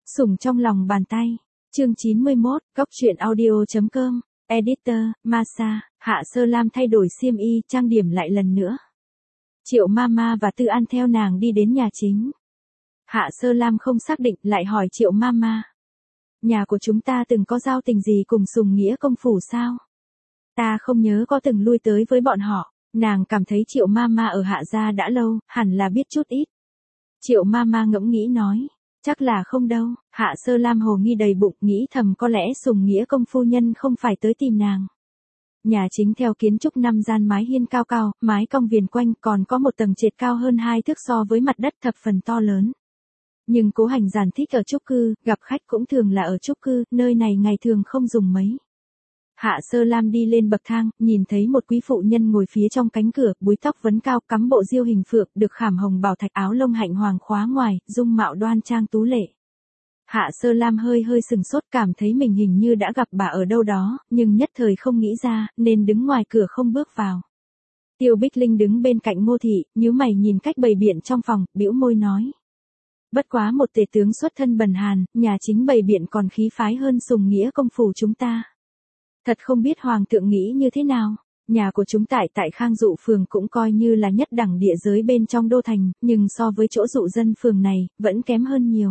Sủng trong lòng bàn tay. Chương 91, Góc truyện audio.com. Editor, Masa. Hạ Sơ Lam thay đổi xiêm y, trang điểm lại lần nữa. Triệu Mama và Tư An theo nàng đi đến nhà chính. Hạ Sơ Lam không xác định, lại hỏi Triệu Mama. Nhà của chúng ta từng có giao tình gì cùng Sùng Nghĩa công phủ sao? Ta không nhớ có từng lui tới với bọn họ. Nàng cảm thấy Triệu Mama ở Hạ gia đã lâu, hẳn là biết chút ít. Triệu Mama ngẫm nghĩ nói. Chắc là không đâu. Hạ Sơ Lam hồ nghi đầy bụng, nghĩ thầm có lẽ Sùng Nghĩa công phu nhân không phải tới tìm nàng. Nhà chính theo kiến trúc 5 gian mái hiên cao cao, mái cong viền quanh, còn có một tầng trệt cao hơn 2 thước so với mặt đất, thập phần to lớn. Nhưng Cố Hành Giản thích ở chung cư, gặp khách cũng thường là ở chung cư, nơi này ngày thường không dùng mấy. Hạ Sơ Lam đi lên bậc thang, nhìn thấy một quý phụ nhân ngồi phía trong cánh cửa, búi tóc vấn cao, cắm bộ diêu hình phượng, được khảm hồng bảo thạch, áo lông hạnh hoàng khóa ngoài, dung mạo đoan trang tú lệ. Hạ Sơ Lam hơi sừng sốt, cảm thấy mình hình như đã gặp bà ở đâu đó, nhưng nhất thời không nghĩ ra, nên đứng ngoài cửa không bước vào. Tiêu Bích Linh đứng bên cạnh Ngô Thị, nhíu mày nhìn cách bày biện trong phòng, bĩu môi nói. Bất quá một tể tướng xuất thân bần hàn, nhà chính bày biện còn khí phái hơn Sùng Nghĩa công phủ chúng ta. Thật không biết hoàng thượng nghĩ như thế nào. Nhà của chúng tại Khang Dụ phường cũng coi như là nhất đẳng địa giới bên trong đô thành, nhưng so với chỗ dụ dân phường này, vẫn kém hơn nhiều.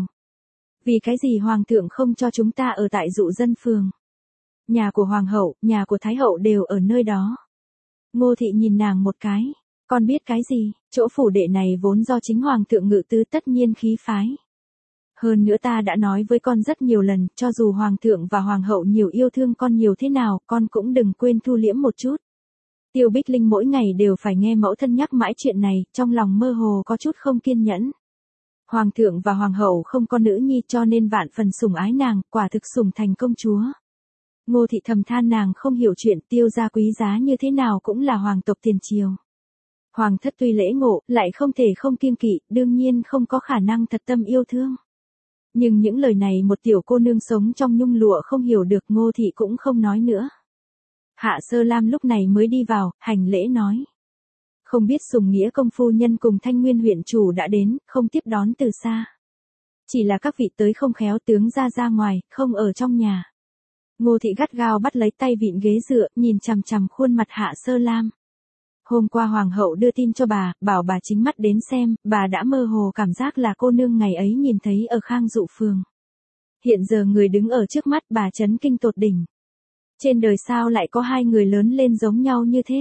Vì cái gì hoàng thượng không cho chúng ta ở tại dụ dân phường? Nhà của hoàng hậu, nhà của thái hậu đều ở nơi đó. Ngô Thị nhìn nàng một cái. Con biết cái gì, chỗ phủ đệ này vốn do chính hoàng thượng ngự tứ, tất nhiên khí phái. Hơn nữa ta đã nói với con rất nhiều lần, cho dù hoàng thượng và hoàng hậu nhiều yêu thương con nhiều thế nào, con cũng đừng quên thu liễm một chút. Tiêu Bích Linh mỗi ngày đều phải nghe mẫu thân nhắc mãi chuyện này, trong lòng mơ hồ có chút không kiên nhẫn. Hoàng thượng và hoàng hậu không có nữ nhi cho nên vạn phần sủng ái nàng, quả thực sủng thành công chúa. Ngô Thị thầm than nàng không hiểu chuyện, Tiêu gia quý giá như thế nào cũng là hoàng tộc tiền triều. Hoàng thất tuy lễ ngộ, lại không thể không kiêng kỵ, đương nhiên không có khả năng thật tâm yêu thương. Nhưng những lời này một tiểu cô nương sống trong nhung lụa không hiểu được, Ngô Thị cũng không nói nữa. Hạ Sơ Lam lúc này mới đi vào, hành lễ nói. Không biết Sùng Nghĩa công phu nhân cùng Thanh Nguyên huyện chủ đã đến, không tiếp đón từ xa. Chỉ là các vị tới không khéo, tướng ra ngoài, không ở trong nhà. Ngô Thị gắt gao bắt lấy tay vịn ghế dựa, nhìn chằm chằm khuôn mặt Hạ Sơ Lam. Hôm qua hoàng hậu đưa tin cho bà, bảo bà chính mắt đến xem, bà đã mơ hồ cảm giác là cô nương ngày ấy nhìn thấy ở Khang Dụ phường. Hiện giờ người đứng ở trước mắt bà chấn kinh tột đỉnh. Trên đời sao lại có hai người lớn lên giống nhau như thế?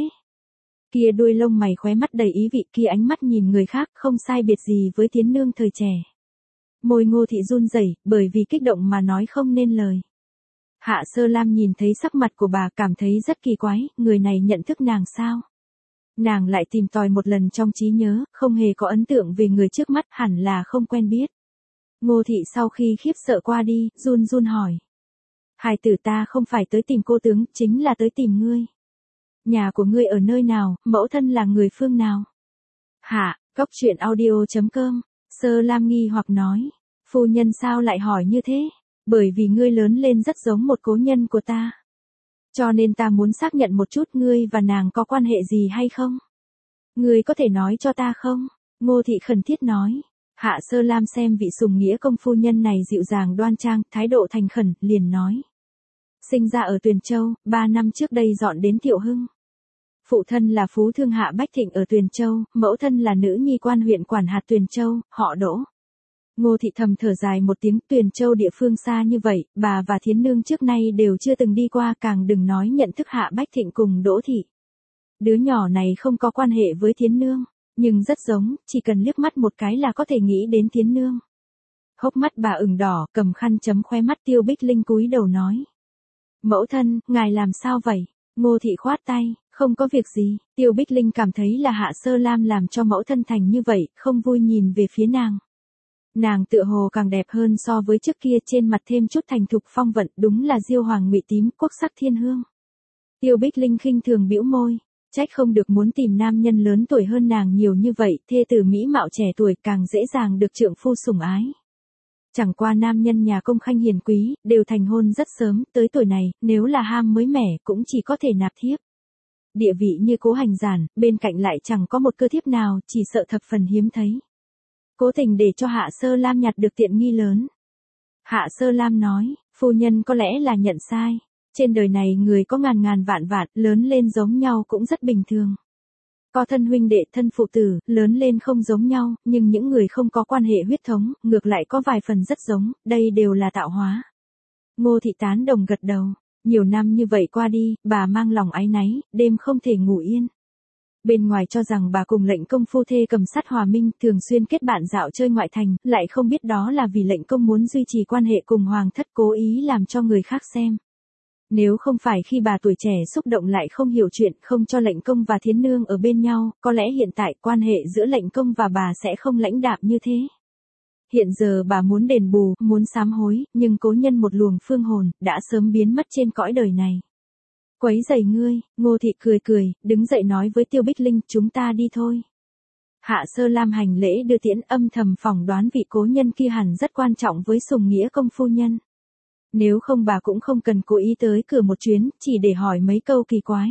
Kia đuôi lông mày khóe mắt đầy ý vị, kia ánh mắt nhìn người khác, không sai biệt gì với Thiến nương thời trẻ. Môi Ngô Thị run rẩy, bởi vì kích động mà nói không nên lời. Hạ Sơ Lam nhìn thấy sắc mặt của bà, cảm thấy rất kỳ quái, người này nhận thức nàng sao? Nàng lại tìm tòi một lần trong trí nhớ, không hề có ấn tượng về người trước mắt, hẳn là không quen biết. Ngô Thị sau khi khiếp sợ qua đi, run hỏi. Hài tử, ta không phải tới tìm cô tướng, chính là tới tìm ngươi. Nhà của ngươi ở nơi nào, mẫu thân là người phương nào? Hạ, Góc truyện audio.com. Sơ Lam nghi hoặc nói. Phu nhân sao lại hỏi như thế? Bởi vì ngươi lớn lên rất giống một cố nhân của ta. Cho nên ta muốn xác nhận một chút, ngươi và nàng có quan hệ gì hay không? Ngươi có thể nói cho ta không? Ngô Thị khẩn thiết nói. Hạ Sơ Lam xem vị Sùng Nghĩa công phu nhân này dịu dàng đoan trang, thái độ thành khẩn, liền nói. Sinh ra ở Tuyền Châu, 3 năm trước đây dọn đến Thiệu Hưng. Phụ thân là phú thương Hạ Bách Thịnh ở Tuyền Châu, mẫu thân là nữ nhi quan huyện quản hạt Tuyền Châu, họ Đỗ. Ngô Thị thầm thở dài một tiếng, Tuyền Châu địa phương xa như vậy, bà và Thiến nương trước nay đều chưa từng đi qua, càng đừng nói nhận thức Hạ Bách Thịnh cùng Đỗ Thị. Đứa nhỏ này không có quan hệ với Thiến nương, nhưng rất giống, chỉ cần liếc mắt một cái là có thể nghĩ đến Thiến nương. Hốc mắt bà ửng đỏ, cầm khăn chấm khóe mắt. Tiêu Bích Linh cúi đầu nói. Mẫu thân, ngài làm sao vậy? Ngô Thị khoát tay, không có việc gì. Tiêu Bích Linh cảm thấy là Hạ Sơ Lam làm cho mẫu thân thành như vậy, không vui nhìn về phía nàng. Nàng tựa hồ càng đẹp hơn so với trước kia, trên mặt thêm chút thành thục phong vận, đúng là diêu hoàng ngụy tím, quốc sắc thiên hương. Tiêu Bích Linh khinh thường bĩu môi, trách không được muốn tìm nam nhân lớn tuổi hơn nàng nhiều như vậy, thê tử mỹ mạo trẻ tuổi càng dễ dàng được trượng phu sủng ái. Chẳng qua nam nhân nhà công khanh hiền quý, đều thành hôn rất sớm, tới tuổi này, nếu là ham mới mẻ cũng chỉ có thể nạp thiếp. Địa vị như Cố Hành Giản, bên cạnh lại chẳng có một cơ thiếp nào, chỉ sợ thập phần hiếm thấy. Cố tình để cho Hạ Sơ Lam nhặt được tiện nghi lớn. Hạ Sơ Lam nói, phu nhân có lẽ là nhận sai. Trên đời này người có ngàn ngàn vạn vạn, lớn lên giống nhau cũng rất bình thường. Có thân huynh đệ thân phụ tử, lớn lên không giống nhau, nhưng những người không có quan hệ huyết thống, ngược lại có vài phần rất giống, đây đều là tạo hóa. Ngô Thị tán đồng gật đầu. Nhiều năm như vậy qua đi, bà mang lòng áy náy, đêm không thể ngủ yên. Bên ngoài cho rằng bà cùng lệnh công phu thê cầm sắt hòa minh, thường xuyên kết bạn dạo chơi ngoại thành, lại không biết đó là vì lệnh công muốn duy trì quan hệ cùng hoàng thất, cố ý làm cho người khác xem. Nếu không phải khi bà tuổi trẻ xúc động lại không hiểu chuyện, không cho lệnh công và thiến nương ở bên nhau, có lẽ hiện tại quan hệ giữa lệnh công và bà sẽ không lãnh đạm như thế. Hiện giờ bà muốn đền bù, muốn sám hối, nhưng cố nhân một luồng phương hồn, đã sớm biến mất trên cõi đời này. Quấy rầy ngươi, Ngô Thị cười cười, đứng dậy nói với Tiêu Bích Linh, chúng ta đi thôi. Hạ Sơ Lam hành lễ đưa tiễn, âm thầm phỏng đoán vị cố nhân kia hẳn rất quan trọng với Sùng Nghĩa công phu nhân. Nếu không bà cũng không cần cố ý tới cửa một chuyến, chỉ để hỏi mấy câu kỳ quái.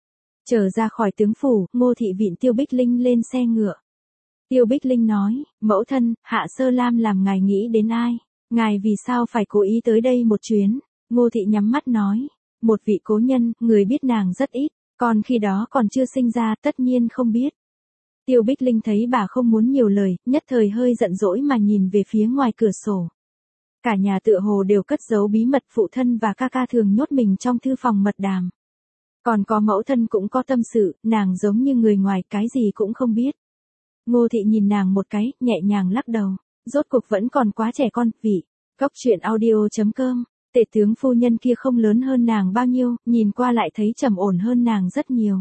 Trở ra khỏi tướng phủ, Ngô Thị vịn Tiêu Bích Linh lên xe ngựa. Tiêu Bích Linh nói, mẫu thân, Hạ Sơ Lam làm ngài nghĩ đến ai? Ngài vì sao phải cố ý tới đây một chuyến? Ngô Thị nhắm mắt nói, một vị cố nhân, người biết nàng rất ít, còn khi đó còn chưa sinh ra, tất nhiên không biết. Tiêu Bích Linh thấy bà không muốn nhiều lời, nhất thời hơi giận dỗi mà nhìn về phía ngoài cửa sổ. Cả nhà tựa hồ đều cất giấu bí mật, phụ thân và ca ca thường nhốt mình trong thư phòng mật đàm. Còn có mẫu thân cũng có tâm sự, nàng giống như người ngoài, cái gì cũng không biết. Ngô Thị nhìn nàng một cái, nhẹ nhàng lắc đầu. Rốt cuộc vẫn còn quá trẻ con, vị. Cóc truyện audio.com. Tể tướng phu nhân kia không lớn hơn nàng bao nhiêu, nhìn qua lại thấy trầm ổn hơn nàng rất nhiều.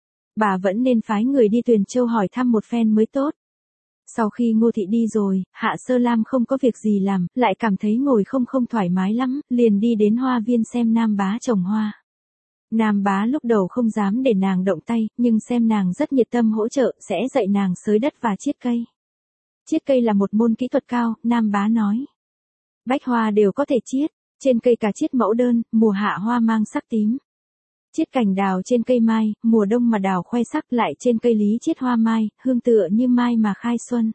Bà vẫn nên phái người đi Tuyền Châu hỏi thăm một phen mới tốt. Sau khi Ngô Thị đi rồi, Hạ Sơ Lam không có việc gì làm, lại cảm thấy ngồi không thoải mái lắm, liền đi đến hoa viên xem Nam Bá trồng hoa. Nam Bá lúc đầu không dám để nàng động tay, nhưng xem nàng rất nhiệt tâm hỗ trợ, sẽ dạy nàng xới đất và chiết cây. Chiết cây là một môn kỹ thuật cao, Nam Bá nói. Bách hoa đều có thể chiết, trên cây cà chiết mẫu đơn, mùa hạ hoa mang sắc tím. Chiết cành đào trên cây mai, mùa đông mà đào khoe sắc, lại trên cây lý chiết hoa mai, hương tựa như mai mà khai xuân.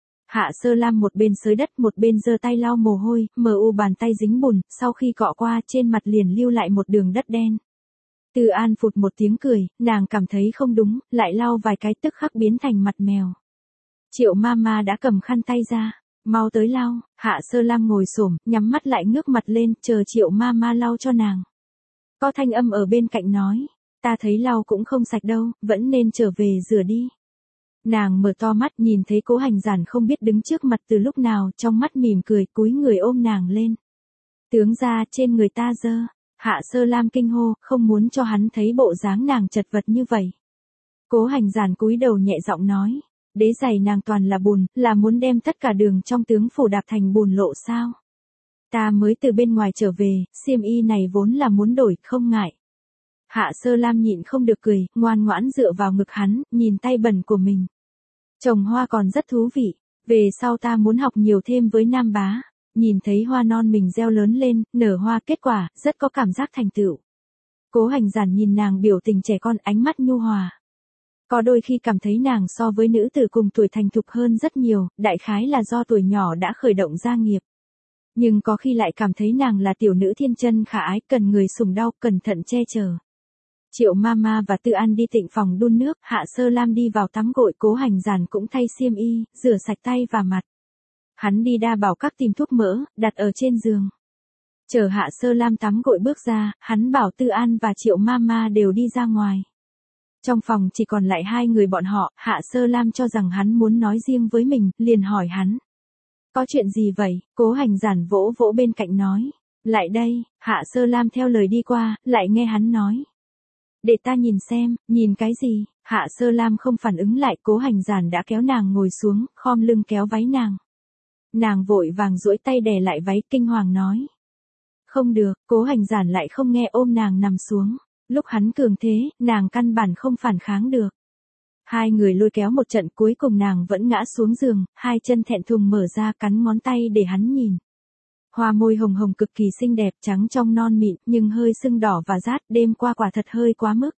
Hạ Sơ Lam một bên xới đất một bên giơ tay lau mồ hôi, mờ u bàn tay dính bùn, sau khi cọ qua trên mặt liền lưu lại một đường đất đen. Từ An phụt một tiếng cười, nàng cảm thấy không đúng, lại lau vài cái tức khắc biến thành mặt mèo. Triệu Mama đã cầm khăn tay ra, mau tới lau. Hạ Sơ Lam ngồi xổm, nhắm mắt lại ngước mặt lên, chờ Triệu Mama lau cho nàng. Có thanh âm ở bên cạnh nói, ta thấy lau cũng không sạch đâu, vẫn nên trở về rửa đi. Nàng mở to mắt nhìn thấy Cố Hành Giản không biết đứng trước mặt từ lúc nào, trong mắt mỉm cười, cúi người ôm nàng lên. Tướng gia trên người ta dơ. Hạ Sơ Lam kinh hô, không muốn cho hắn thấy bộ dáng nàng chật vật như vậy. Cố Hành Giản cúi đầu nhẹ giọng nói, đế giày nàng toàn là bùn, là muốn đem tất cả đường trong tướng phủ đạp thành bùn lộ sao? Ta mới từ bên ngoài trở về, xiêm y này vốn là muốn đổi, không ngại. Hạ Sơ Lam nhịn không được cười, ngoan ngoãn dựa vào ngực hắn, nhìn tay bẩn của mình. Trồng hoa còn rất thú vị, về sau ta muốn học nhiều thêm với Nam Bá. Nhìn thấy hoa non mình gieo lớn lên, nở hoa kết quả, rất có cảm giác thành tựu. Cố Hành Giản nhìn nàng biểu tình trẻ con, ánh mắt nhu hòa. Có đôi khi cảm thấy nàng so với nữ tử cùng tuổi thành thục hơn rất nhiều, đại khái là do tuổi nhỏ đã khởi động gia nghiệp. Nhưng có khi lại cảm thấy nàng là tiểu nữ thiên chân khả ái, cần người sủng đau, cẩn thận che chở. Triệu Mama và Tư An đi tịnh phòng đun nước, Hạ Sơ Lam đi vào tắm gội, Cố Hành Giản cũng thay xiêm y, rửa sạch tay và mặt. Hắn đi Đa Bảo Các tìm thuốc mỡ, đặt ở trên giường. Chờ Hạ Sơ Lam tắm gội bước ra, hắn bảo Tư An và Triệu Mama đều đi ra ngoài. Trong phòng chỉ còn lại hai người bọn họ, Hạ Sơ Lam cho rằng hắn muốn nói riêng với mình, liền hỏi hắn. Có chuyện gì vậy? Cố Hành Giản vỗ vỗ bên cạnh nói. Lại đây. Hạ Sơ Lam theo lời đi qua, lại nghe hắn nói. Để ta nhìn xem, nhìn cái gì? Hạ Sơ Lam không phản ứng lại, Cố Hành Giản đã kéo nàng ngồi xuống, khom lưng kéo váy nàng. Nàng vội vàng duỗi tay đè lại váy, kinh hoàng nói. Không được. Cố Hành Giản lại không nghe, ôm nàng nằm xuống. Lúc hắn cường thế, nàng căn bản không phản kháng được. Hai người lôi kéo một trận, cuối cùng nàng vẫn ngã xuống giường, hai chân thẹn thùng mở ra, cắn ngón tay để hắn nhìn. Hoa môi hồng hồng cực kỳ xinh đẹp, trắng trong non mịn, nhưng hơi sưng đỏ và rát, đêm qua quả thật hơi quá mức.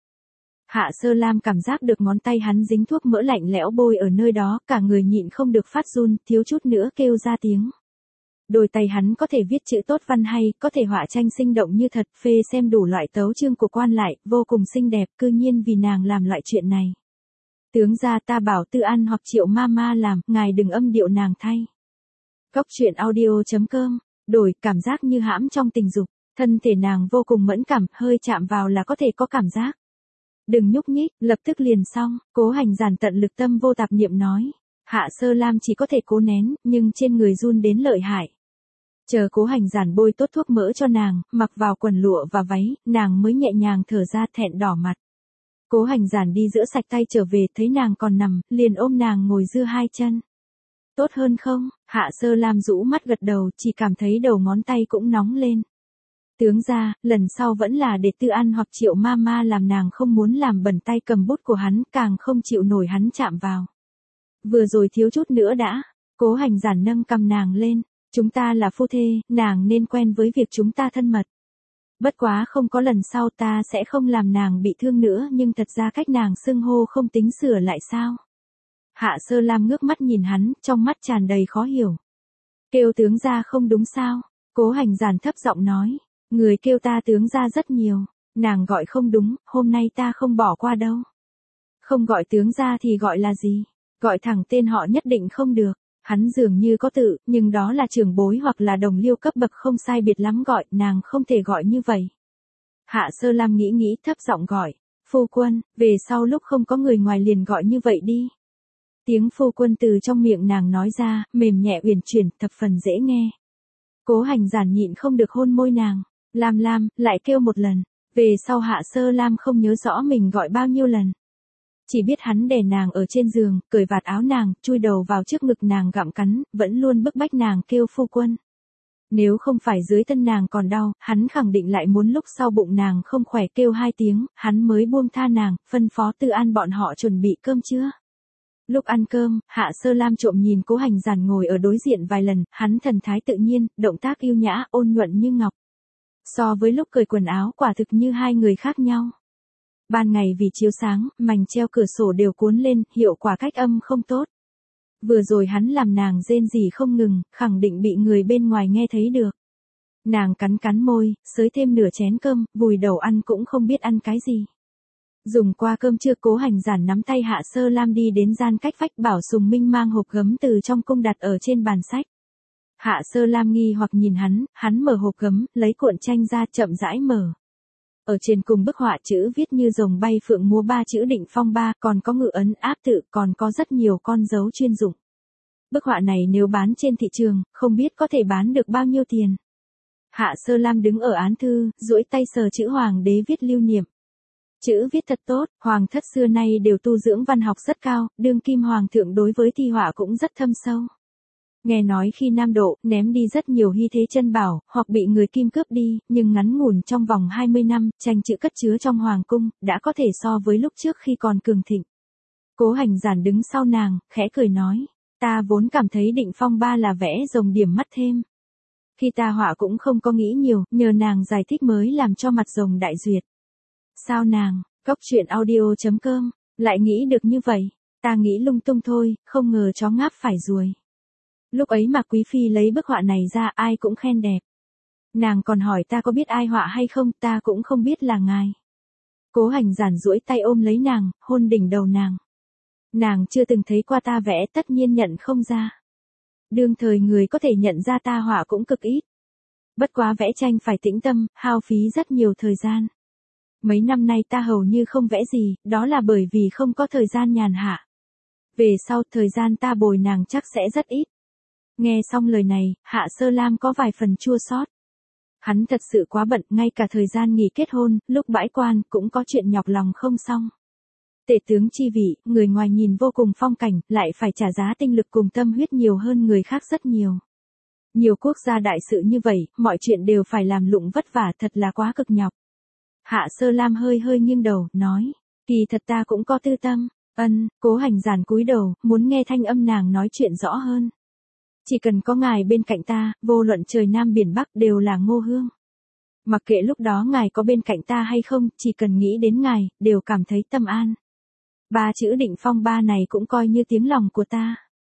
Hạ Sơ Lam cảm giác được ngón tay hắn dính thuốc mỡ lạnh lẽo bôi ở nơi đó, cả người nhịn không được phát run, thiếu chút nữa kêu ra tiếng. Đôi tay hắn có thể viết chữ tốt văn hay, có thể họa tranh sinh động như thật, phê xem đủ loại tấu chương của quan lại, vô cùng xinh đẹp, cư nhiên vì nàng làm loại chuyện này. Tướng gia, ta bảo Tư An hoặc Triệu Mama làm, ngài đừng âm điệu nàng thay. Góc truyện audio.com, đổi cảm giác như hãm trong tình dục, thân thể nàng vô cùng mẫn cảm, hơi chạm vào là có thể có cảm giác. Đừng nhúc nhích, lập tức liền xong, Cố Hành Giản tận lực tâm vô tạp niệm nói. Hạ Sơ Lam chỉ có thể cố nén, nhưng trên người run đến lợi hại. Chờ Cố Hành Giản bôi tốt thuốc mỡ cho nàng, mặc vào quần lụa và váy, nàng mới nhẹ nhàng thở ra, thẹn đỏ mặt. Cố Hành Giản đi rửa sạch tay trở về, thấy nàng còn nằm, liền ôm nàng ngồi dưa hai chân. Tốt hơn không? Hạ Sơ Lam rũ mắt gật đầu, chỉ cảm thấy đầu ngón tay cũng nóng lên. Tướng gia, lần sau vẫn là để Tư An hoặc Triệu Mama làm, nàng không muốn làm bẩn tay cầm bút của hắn, càng không chịu nổi hắn chạm vào. Vừa rồi thiếu chút nữa đã. Cố Hành Giản nâng cầm nàng lên. Chúng ta là phu thê, nàng nên quen với việc chúng ta thân mật. Bất quá không có lần sau, ta sẽ không làm nàng bị thương nữa, nhưng thật ra cách nàng xưng hô không tính sửa lại sao? Hạ Sơ Lam ngước mắt nhìn hắn, trong mắt tràn đầy khó hiểu. Kêu tướng gia không đúng sao? Cố Hành Giản thấp giọng nói. Người kêu ta tướng gia rất nhiều. Nàng gọi không đúng, hôm nay ta không bỏ qua đâu. Không gọi tướng gia thì gọi là gì? Gọi thẳng tên họ nhất định không được. Hắn dường như có tự, nhưng đó là trưởng bối hoặc là đồng liêu cấp bậc không sai biệt lắm gọi, nàng không thể gọi như vậy. Hạ Sơ Lam nghĩ nghĩ, thấp giọng gọi. Phu quân, về sau lúc không có người ngoài liền gọi như vậy đi. Tiếng phu quân từ trong miệng nàng nói ra, mềm nhẹ uyển chuyển, thập phần dễ nghe. Cố Hành Giản nhịn không được hôn môi nàng. Lam Lam, lại kêu một lần. Về sau Hạ Sơ Lam không nhớ rõ mình gọi bao nhiêu lần. Chỉ biết hắn đè nàng ở trên giường, cởi vạt áo nàng, chui đầu vào trước ngực nàng gặm cắn, vẫn luôn bức bách nàng kêu phu quân. Nếu không phải dưới thân nàng còn đau, hắn khẳng định lại muốn lúc sau bụng nàng không khỏe kêu 2 tiếng, hắn mới buông tha nàng, phân phó Tư An bọn họ chuẩn bị cơm trưa. Lúc ăn cơm, Hạ Sơ Lam trộm nhìn Cố Hành Giản ngồi ở đối diện vài lần, hắn thần thái tự nhiên, động tác yêu nhã, ôn nhuận như ngọc. So với lúc cởi quần áo quả thực như hai người khác nhau. Ban ngày vì chiếu sáng, mành treo cửa sổ đều cuốn lên, hiệu quả cách âm không tốt. Vừa rồi hắn làm nàng rên rỉ không ngừng, khẳng định bị người bên ngoài nghe thấy được. Nàng cắn cắn môi, xới thêm nửa chén cơm, vùi đầu ăn cũng không biết ăn cái gì. Dùng qua cơm trưa, Cố Hành Giản nắm tay Hạ Sơ Lam đi đến gian cách vách, bảo Sùng Minh mang hộp gấm từ trong cung đặt ở trên bàn sách. Hạ Sơ Lam nghi hoặc nhìn hắn mở hộp gấm, lấy cuộn tranh ra, chậm rãi mở. Ở trên cùng bức họa chữ viết như rồng bay phượng múa 3 chữ Định Phong 3, còn có ngự ấn áp tự, còn có rất nhiều con dấu chuyên dụng. Bức họa này nếu bán trên thị trường, không biết có thể bán được bao nhiêu tiền. Hạ Sơ Lam đứng ở án thư, duỗi tay sờ chữ hoàng đế viết lưu niệm. Chữ viết thật tốt, hoàng thất xưa nay đều tu dưỡng văn học rất cao, đương kim hoàng thượng đối với thi họa cũng rất thâm sâu. Nghe nói khi Nam Độ ném đi rất nhiều hy thế chân bảo, hoặc bị người Kim cướp đi, nhưng ngắn ngủn trong vòng 20 năm, tranh chữ cất chứa trong hoàng cung, đã có thể so với lúc trước khi còn cường thịnh. Cố Hành Giản đứng sau nàng, khẽ cười nói, ta vốn cảm thấy Định Phong 3 là vẽ rồng điểm mắt thêm. Khi ta họa cũng không có nghĩ nhiều, nhờ nàng giải thích mới làm cho mặt rồng đại duyệt. Sao nàng, Góc truyện audio.com, lại nghĩ được như vậy? Ta nghĩ lung tung thôi, không ngờ chó ngáp phải ruồi. Lúc ấy mà Quý Phi lấy bức họa này ra, ai cũng khen đẹp. Nàng còn hỏi ta có biết ai họa hay không, ta cũng không biết là ngài. Cố Hành Giản duỗi tay ôm lấy nàng, hôn đỉnh đầu nàng. Nàng chưa từng thấy qua ta vẽ, tất nhiên nhận không ra. Đương thời người có thể nhận ra ta họa cũng cực ít. Bất quá vẽ tranh phải tĩnh tâm, hao phí rất nhiều thời gian. Mấy năm nay ta hầu như không vẽ gì, đó là bởi vì không có thời gian nhàn hạ. Về sau, thời gian ta bồi nàng chắc sẽ rất ít. Nghe xong lời này, Hạ Sơ Lam có vài phần chua xót. Hắn thật sự quá bận, ngay cả thời gian nghỉ kết hôn, lúc bãi quan, cũng có chuyện nhọc lòng không xong. Tể tướng chi vị, người ngoài nhìn vô cùng phong cảnh, lại phải trả giá tinh lực cùng tâm huyết nhiều hơn người khác rất nhiều. Nhiều quốc gia đại sự như vậy, mọi chuyện đều phải làm lụng vất vả, thật là quá cực nhọc. Hạ Sơ Lam hơi hơi nghiêng đầu, nói, kỳ thật ta cũng có tư tâm. Cố Hành Giản cúi đầu, muốn nghe thanh âm nàng nói chuyện rõ hơn. Chỉ cần có ngài bên cạnh ta, vô luận trời Nam biển Bắc đều là Ngô Hương. Mặc kệ lúc đó ngài có bên cạnh ta hay không, chỉ cần nghĩ đến ngài, đều cảm thấy tâm an. 3 chữ Định Phong 3 này cũng coi như tiếng lòng của ta.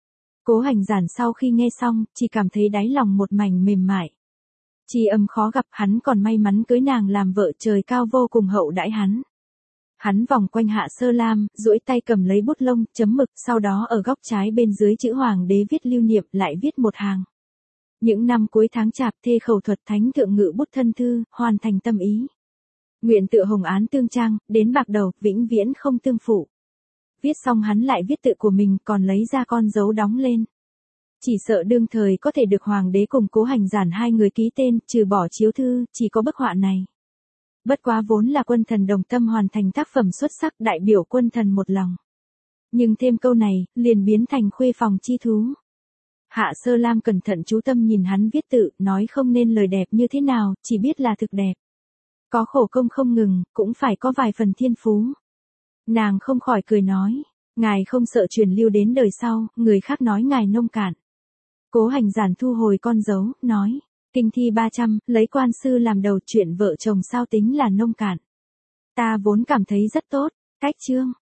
Cố Hành Giản sau khi nghe xong, chỉ cảm thấy đáy lòng một mảnh mềm mại. Tri âm khó gặp, hắn còn may mắn cưới nàng làm vợ, trời cao vô cùng hậu đãi hắn. Hắn vòng quanh Hạ Sơ Lam, duỗi tay cầm lấy bút lông, chấm mực, sau đó ở góc trái bên dưới chữ Hoàng đế viết lưu niệm, lại viết một hàng. Những năm cuối tháng Chạp, thê khẩu thuật thánh thượng ngự bút thân thư, hoàn thành tâm ý. Nguyện tựa hồng án tương trang, đến bạc đầu, vĩnh viễn không tương phụ. Viết xong hắn lại viết tự của mình, còn lấy ra con dấu đóng lên. Chỉ sợ đương thời có thể được Hoàng đế cùng Cố Hành Giản hai người ký tên, trừ bỏ chiếu thư, chỉ có bức họa này. Bất quá vốn là quân thần đồng tâm hoàn thành tác phẩm xuất sắc, đại biểu quân thần một lòng. Nhưng thêm câu này, liền biến thành khuê phòng chi thú. Hạ Sơ Lam cẩn thận chú tâm nhìn hắn viết tự, nói không nên lời đẹp như thế nào, chỉ biết là thực đẹp. Có khổ công không ngừng, cũng phải có vài phần thiên phú. Nàng không khỏi cười nói, ngài không sợ truyền lưu đến đời sau, người khác nói ngài nông cạn. Cố Hành Giản thu hồi con dấu, nói, kinh thi 300, lấy quan sư làm đầu, chuyện vợ chồng sao tính là nông cạn. Ta vốn cảm thấy rất tốt, cách chương.